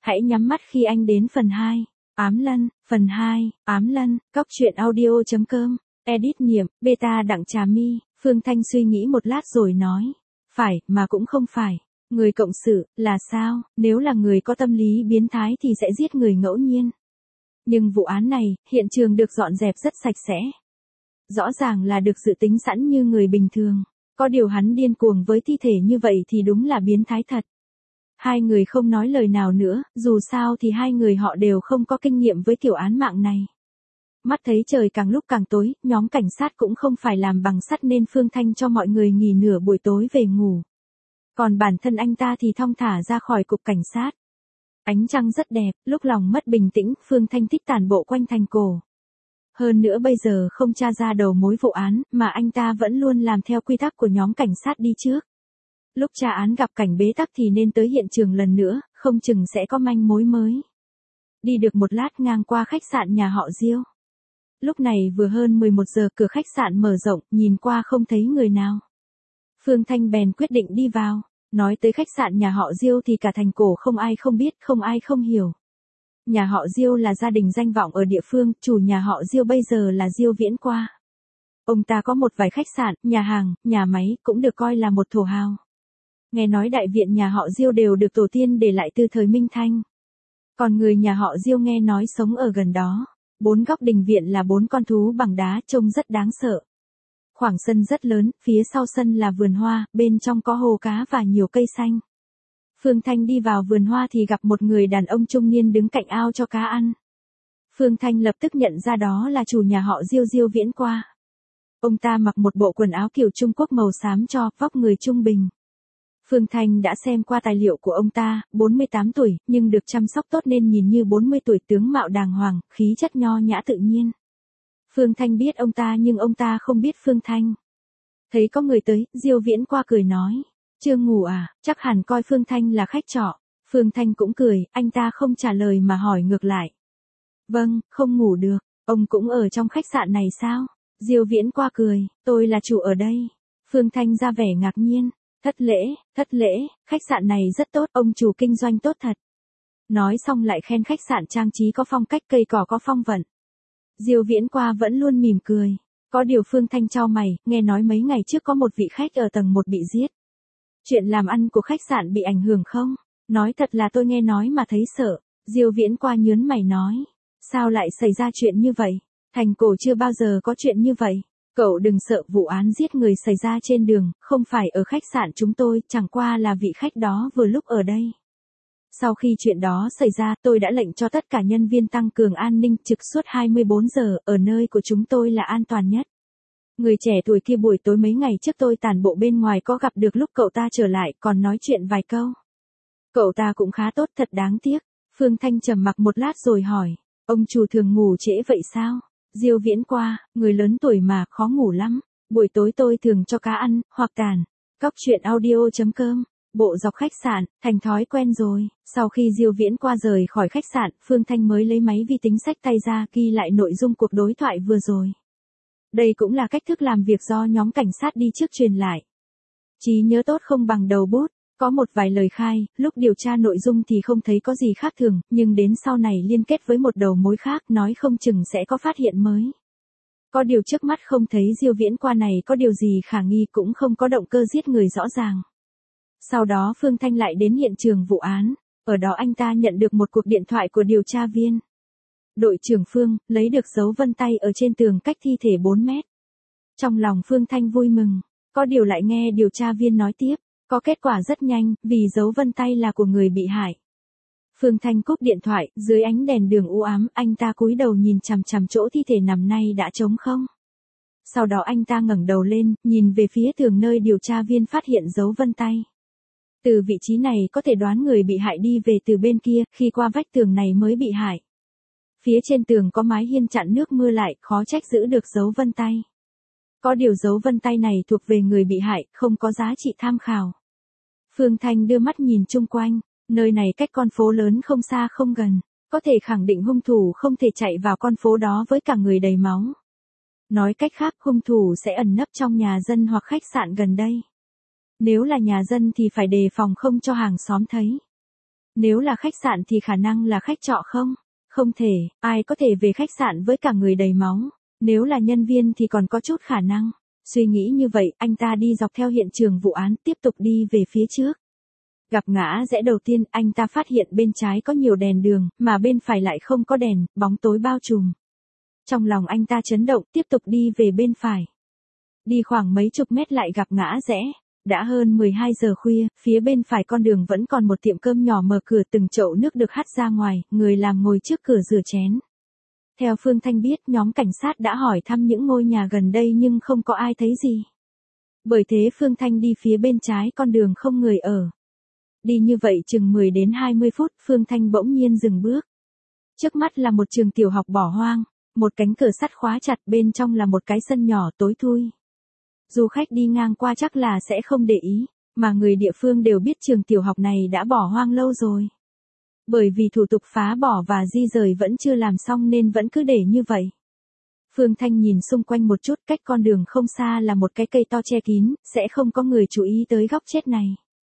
Hãy nhắm mắt khi anh đến phần 2. Ám Lân, phần 2, Ám Lân, Cóc truyện audio.com, edit Niệm, beta Đặng Trà My. Phương Thanh suy nghĩ một lát rồi nói. Phải, mà cũng không phải. Người cộng sự, là sao, nếu là người có tâm lý biến thái thì sẽ giết người ngẫu nhiên. Nhưng vụ án này, hiện trường được dọn dẹp rất sạch sẽ. Rõ ràng là được dự tính sẵn như người bình thường. Có điều hắn điên cuồng với thi thể như vậy thì đúng là biến thái thật. Hai người không nói lời nào nữa, dù sao thì hai người họ đều không có kinh nghiệm với kiểu án mạng này. Mắt thấy trời càng lúc càng tối, nhóm cảnh sát cũng không phải làm bằng sắt nên Phương Thanh cho mọi người nghỉ nửa buổi tối về ngủ. Còn bản thân anh ta thì thong thả ra khỏi cục cảnh sát. Ánh trăng rất đẹp, lúc lòng mất bình tĩnh, Phương Thanh thích tản bộ quanh thành cổ. Hơn nữa bây giờ không tra ra đầu mối vụ án, mà anh ta vẫn luôn làm theo quy tắc của nhóm cảnh sát đi trước. Lúc tra án gặp cảnh bế tắc thì nên tới hiện trường lần nữa, không chừng sẽ có manh mối mới. Đi được một lát ngang qua khách sạn nhà họ Diêu. Lúc này vừa hơn 11 giờ, cửa khách sạn mở rộng, nhìn qua không thấy người nào. Phương Thanh bèn quyết định đi vào. Nói tới khách sạn nhà họ Diêu thì cả thành cổ không ai không biết, không ai không hiểu. Nhà họ Diêu là gia đình danh vọng ở địa phương, chủ nhà họ Diêu bây giờ là Diêu Viễn Qua. Ông ta có một vài khách sạn, nhà hàng, nhà máy, cũng được coi là một thổ hào. Nghe nói đại viện nhà họ Diêu đều được tổ tiên để lại từ thời Minh Thanh. Còn người nhà họ Diêu nghe nói sống ở gần đó. 4 góc đình viện là 4 con thú bằng đá trông rất đáng sợ. Khoảng sân rất lớn, phía sau sân là vườn hoa, bên trong có hồ cá và nhiều cây xanh. Phương Thanh đi vào vườn hoa thì gặp một người đàn ông trung niên đứng cạnh ao cho cá ăn. Phương Thanh lập tức nhận ra đó là chủ nhà họ Diêu, Diêu Viễn Qua. Ông ta mặc một bộ quần áo kiểu Trung Quốc màu xám cho, vóc người trung bình. Phương Thanh đã xem qua tài liệu của ông ta, 48 tuổi, nhưng được chăm sóc tốt nên nhìn như 40 tuổi, tướng mạo đàng hoàng, khí chất nho nhã tự nhiên. Phương Thanh biết ông ta nhưng ông ta không biết Phương Thanh. Thấy có người tới, Diêu Viễn Qua cười nói. Chưa ngủ à, chắc hẳn coi Phương Thanh là khách trọ. Phương Thanh cũng cười, anh ta không trả lời mà hỏi ngược lại. Vâng, không ngủ được, ông cũng ở trong khách sạn này sao? Diêu Viễn Qua cười, tôi là chủ ở đây. Phương Thanh ra vẻ ngạc nhiên. Thất lễ, khách sạn này rất tốt, ông chủ kinh doanh tốt thật. Nói xong lại khen khách sạn trang trí có phong cách, cây cỏ có phong vận. Diêu Viễn Qua vẫn luôn mỉm cười. Có điều Phương Thanh chau mày, nghe nói mấy ngày trước có một vị khách ở tầng 1 bị giết. Chuyện làm ăn của khách sạn bị ảnh hưởng không? Nói thật là tôi nghe nói mà thấy sợ. Diêu Viễn Qua nhớn mày nói. Sao lại xảy ra chuyện như vậy? Thành cổ chưa bao giờ có chuyện như vậy. Cậu đừng sợ, vụ án giết người xảy ra trên đường, không phải ở khách sạn chúng tôi, chẳng qua là vị khách đó vừa lúc ở đây. Sau khi chuyện đó xảy ra, tôi đã lệnh cho tất cả nhân viên tăng cường an ninh trực suốt 24 giờ, ở nơi của chúng tôi là an toàn nhất. Người trẻ tuổi kia buổi tối mấy ngày trước tôi tản bộ bên ngoài có gặp được lúc cậu ta trở lại, còn nói chuyện vài câu. Cậu ta cũng khá tốt, thật đáng tiếc. Phương Thanh trầm mặc một lát rồi hỏi, ông chủ thường ngủ trễ vậy sao? Diêu Viễn Qua, người lớn tuổi mà, khó ngủ lắm. Buổi tối tôi thường cho cá ăn, hoặc tàn. Cóc truyện audio.com. Bộ dọc khách sạn, thành thói quen rồi. Sau khi Diêu Viễn Qua rời khỏi khách sạn, Phương Thanh mới lấy máy vi tính xách tay ra ghi lại nội dung cuộc đối thoại vừa rồi. Đây cũng là cách thức làm việc do nhóm cảnh sát đi trước truyền lại. Trí nhớ tốt không bằng đầu bút. Có một vài lời khai, lúc điều tra nội dung thì không thấy có gì khác thường, nhưng đến sau này liên kết với một đầu mối khác, nói không chừng sẽ có phát hiện mới. Có điều trước mắt không thấy Diêu Viễn Qua này có điều gì khả nghi, cũng không có động cơ giết người rõ ràng. Sau đó Phương Thanh lại đến hiện trường vụ án, ở đó anh ta nhận được một cuộc điện thoại của điều tra viên. Đội trưởng Phương, lấy được dấu vân tay ở trên tường cách thi thể 4 mét. Trong lòng Phương Thanh vui mừng, có điều lại nghe điều tra viên nói tiếp. Có kết quả rất nhanh, vì dấu vân tay là của người bị hại. Phương Thanh cúp điện thoại, dưới ánh đèn đường u ám, anh ta cúi đầu nhìn chằm chằm chỗ thi thể nằm nay đã trống không. Sau đó anh ta ngẩng đầu lên, nhìn về phía tường nơi điều tra viên phát hiện dấu vân tay. Từ vị trí này có thể đoán người bị hại đi về từ bên kia, khi qua vách tường này mới bị hại. Phía trên tường có mái hiên chặn nước mưa lại, khó trách giữ được dấu vân tay. Có điều dấu vân tay này thuộc về người bị hại, không có giá trị tham khảo. Phương Thanh đưa mắt nhìn chung quanh, nơi này cách con phố lớn không xa không gần, có thể khẳng định hung thủ không thể chạy vào con phố đó với cả người đầy máu. Nói cách khác, hung thủ sẽ ẩn nấp trong nhà dân hoặc khách sạn gần đây. Nếu là nhà dân thì phải đề phòng không cho hàng xóm thấy. Nếu là khách sạn thì khả năng là khách trọ không? Không thể, ai có thể về khách sạn với cả người đầy máu. Nếu là nhân viên thì còn có chút khả năng. Suy nghĩ như vậy, anh ta đi dọc theo hiện trường vụ án, tiếp tục đi về phía trước. Gặp ngã rẽ đầu tiên, anh ta phát hiện bên trái có nhiều đèn đường, mà bên phải lại không có đèn, bóng tối bao trùm. Trong lòng anh ta chấn động, tiếp tục đi về bên phải. Đi khoảng mấy chục mét lại gặp ngã rẽ. Đã hơn 12 giờ khuya, phía bên phải con đường vẫn còn một tiệm cơm nhỏ mở cửa, từng chậu nước được hắt ra ngoài, người làm ngồi trước cửa rửa chén. Theo Phương Thanh biết, nhóm cảnh sát đã hỏi thăm những ngôi nhà gần đây nhưng không có ai thấy gì. Bởi thế Phương Thanh đi phía bên trái con đường không người ở. Đi như vậy chừng 10 đến 20 phút, Phương Thanh bỗng nhiên dừng bước. Trước mắt là một trường tiểu học bỏ hoang, một cánh cửa sắt khóa chặt, bên trong là một cái sân nhỏ tối thui. Du khách đi ngang qua chắc là sẽ không để ý, mà người địa phương đều biết trường tiểu học này đã bỏ hoang lâu rồi. Bởi vì thủ tục phá bỏ và di rời vẫn chưa làm xong nên vẫn cứ để như vậy. Phương Thanh nhìn xung quanh một chút, cách con đường không xa là một cái cây to che kín, sẽ không có người chú ý tới góc chết này.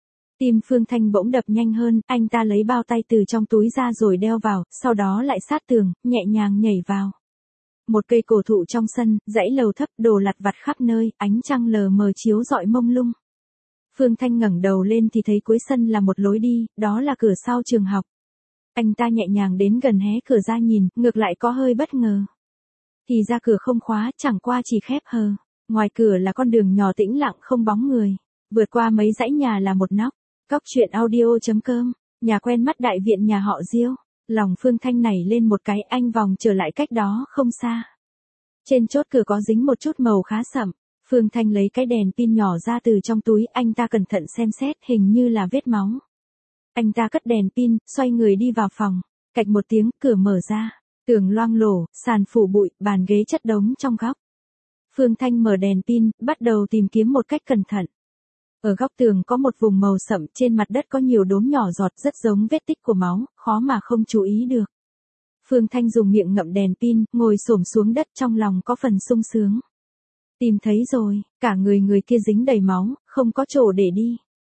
Tim Phương Thanh bỗng đập nhanh hơn, anh ta lấy bao tay từ trong túi ra rồi đeo vào, sau đó lại sát tường, nhẹ nhàng nhảy vào. Một cây cổ thụ trong sân, dãy lầu thấp, đồ lặt vặt khắp nơi, ánh trăng lờ mờ chiếu rọi mông lung. Phương Thanh ngẩng đầu lên thì thấy cuối sân là một lối đi, đó là cửa sau trường học. Anh ta nhẹ nhàng đến gần hé cửa ra nhìn, ngược lại có hơi bất ngờ. Thì ra cửa không khóa, chẳng qua chỉ khép hờ. Ngoài cửa là con đường nhỏ tĩnh lặng không bóng người. Vượt qua mấy dãy nhà là một nóc. Cóc truyện audio.com, nhà quen mắt đại viện nhà họ Diêu. Lòng Phương Thanh nảy lên một cái, anh vòng trở lại cách đó không xa. Trên chốt cửa có dính một chút màu khá sậm. Phương Thanh lấy cái đèn pin nhỏ ra từ trong túi, anh ta cẩn thận xem xét, hình như là vết máu. Anh ta cất đèn pin, xoay người đi vào phòng. Cạch một tiếng, cửa mở ra. Tường loang lổ, sàn phủ bụi, bàn ghế chất đống trong góc. Phương Thanh mở đèn pin, bắt đầu tìm kiếm một cách cẩn thận. Ở góc tường có một vùng màu sậm, trên mặt đất có nhiều đốm nhỏ giọt rất giống vết tích của máu, khó mà không chú ý được. Phương Thanh dùng miệng ngậm đèn pin, ngồi xổm xuống đất, trong lòng có phần sung sướng. Tìm thấy rồi, cả người kia dính đầy máu, không có chỗ để đi.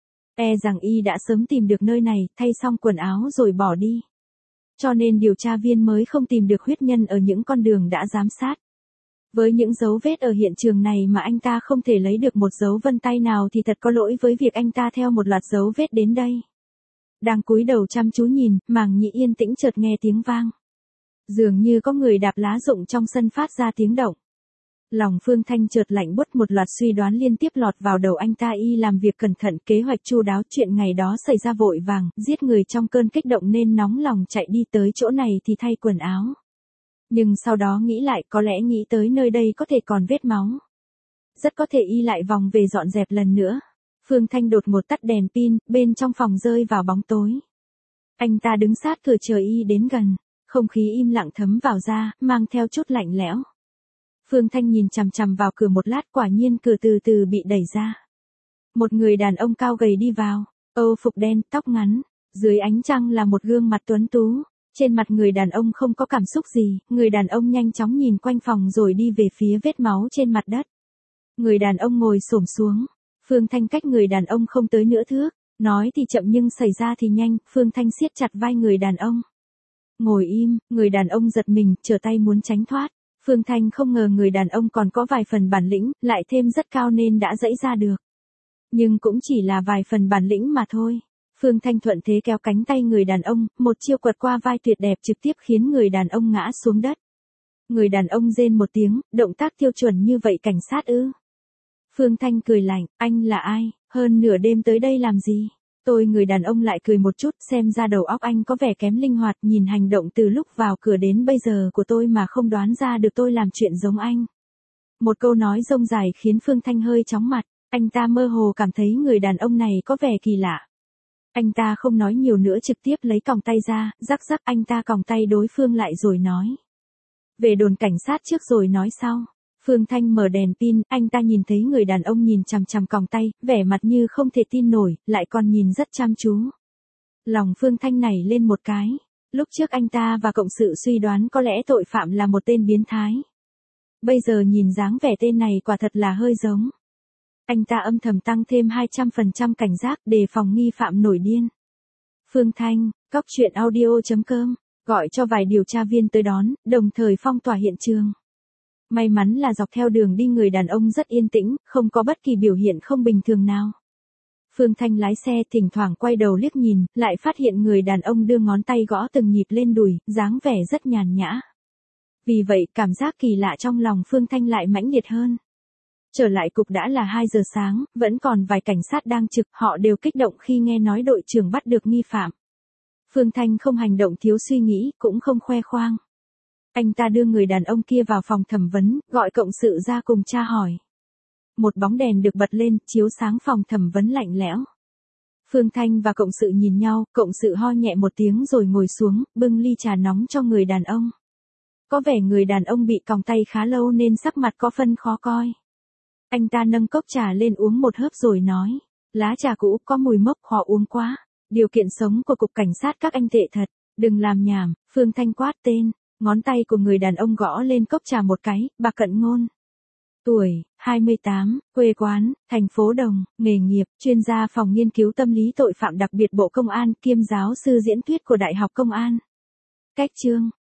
E rằng y đã sớm tìm được nơi này, thay xong quần áo rồi bỏ đi. Cho nên điều tra viên mới không tìm được huyết nhân ở những con đường đã giám sát. Với những dấu vết ở hiện trường này mà anh ta không thể lấy được một dấu vân tay nào thì thật có lỗi với việc anh ta theo một loạt dấu vết đến đây. Đang cúi đầu chăm chú nhìn, màng nhĩ yên tĩnh chợt nghe tiếng vang. Dường như có người đạp lá rụng trong sân phát ra tiếng động. Lòng Phương Thanh chợt lạnh buốt, một loạt suy đoán liên tiếp lọt vào đầu anh ta. Y làm việc cẩn thận, kế hoạch chu đáo, chuyện ngày đó xảy ra vội vàng, giết người trong cơn kích động nên nóng lòng chạy đi tới chỗ này thì thay quần áo. Nhưng sau đó nghĩ lại, có lẽ nghĩ tới nơi đây có thể còn vết máu. Rất có thể y lại vòng về dọn dẹp lần nữa. Phương Thanh đột ngột tắt đèn pin, bên trong phòng rơi vào bóng tối. Anh ta đứng sát cửa chờ y đến gần, không khí im lặng thấm vào da, mang theo chút lạnh lẽo. Phương Thanh nhìn chằm chằm vào cửa một lát, quả nhiên cửa từ từ bị đẩy ra. Một người đàn ông cao gầy đi vào, âu phục đen, tóc ngắn, dưới ánh trăng là một gương mặt tuấn tú. Trên mặt người đàn ông không có cảm xúc gì, người đàn ông nhanh chóng nhìn quanh phòng rồi đi về phía vết máu trên mặt đất. Người đàn ông ngồi xổm xuống, Phương Thanh cách người đàn ông không tới nửa thước, nói thì chậm nhưng xảy ra thì nhanh, Phương Thanh siết chặt vai người đàn ông. Ngồi im, người đàn ông giật mình, trở tay muốn tránh thoát. Phương Thanh không ngờ người đàn ông còn có vài phần bản lĩnh, lại thêm rất cao nên đã giãy ra được. Nhưng cũng chỉ là vài phần bản lĩnh mà thôi. Phương Thanh thuận thế kéo cánh tay người đàn ông, một chiêu quật qua vai tuyệt đẹp trực tiếp khiến người đàn ông ngã xuống đất. Người đàn ông rên một tiếng, động tác tiêu chuẩn như vậy cảnh sát ư? Phương Thanh cười lạnh, anh là ai, hơn nửa đêm tới đây làm gì? Tôi. Người đàn ông lại cười một chút, xem ra đầu óc anh có vẻ kém linh hoạt, nhìn hành động từ lúc vào cửa đến bây giờ của tôi mà không đoán ra được tôi làm chuyện giống anh. Một câu nói rông dài khiến Phương Thanh hơi chóng mặt, anh ta mơ hồ cảm thấy người đàn ông này có vẻ kỳ lạ. Anh ta không nói nhiều nữa, trực tiếp lấy còng tay ra, rắc rắc anh ta còng tay đối phương lại rồi nói. Về đồn cảnh sát trước rồi nói sau. Phương Thanh mở đèn pin, anh ta nhìn thấy người đàn ông nhìn chằm chằm còng tay, vẻ mặt như không thể tin nổi, lại còn nhìn rất chăm chú. Lòng Phương Thanh nảy lên một cái. Lúc trước anh ta và cộng sự suy đoán có lẽ tội phạm là một tên biến thái. Bây giờ nhìn dáng vẻ tên này quả thật là hơi giống. Anh ta âm thầm tăng thêm 200% cảnh giác, đề phòng nghi phạm nổi điên. Phương Thanh, Cóc truyện audio.com, gọi cho vài điều tra viên tới đón, đồng thời phong tỏa hiện trường. May mắn là dọc theo đường đi người đàn ông rất yên tĩnh, không có bất kỳ biểu hiện không bình thường nào. Phương Thanh lái xe thỉnh thoảng quay đầu liếc nhìn, lại phát hiện người đàn ông đưa ngón tay gõ từng nhịp lên đùi, dáng vẻ rất nhàn nhã. Vì vậy, cảm giác kỳ lạ trong lòng Phương Thanh lại mãnh liệt hơn. Trở lại cục đã là 2 giờ sáng, vẫn còn vài cảnh sát đang trực, họ đều kích động khi nghe nói đội trưởng bắt được nghi phạm. Phương Thanh không hành động thiếu suy nghĩ, cũng không khoe khoang. Anh ta đưa người đàn ông kia vào phòng thẩm vấn, gọi cộng sự ra cùng tra hỏi. Một bóng đèn được bật lên, chiếu sáng phòng thẩm vấn lạnh lẽo. Phương Thanh và cộng sự nhìn nhau, cộng sự ho nhẹ một tiếng rồi ngồi xuống, bưng ly trà nóng cho người đàn ông. Có vẻ người đàn ông bị còng tay khá lâu nên sắc mặt có phân khó coi. Anh ta nâng cốc trà lên uống một hớp rồi nói, lá trà cũ có mùi mốc khó uống quá. Điều kiện sống của cục cảnh sát các anh tệ thật, đừng làm nhảm. Phương Thanh quát tên, ngón tay của người đàn ông gõ lên cốc trà một cái, Bạc Cận Ngôn. Tuổi, 28, quê quán, thành phố Đồng, nghề nghiệp, chuyên gia phòng nghiên cứu tâm lý tội phạm đặc biệt Bộ Công an, kiêm giáo sư diễn thuyết của Đại học Công an. Cách chương,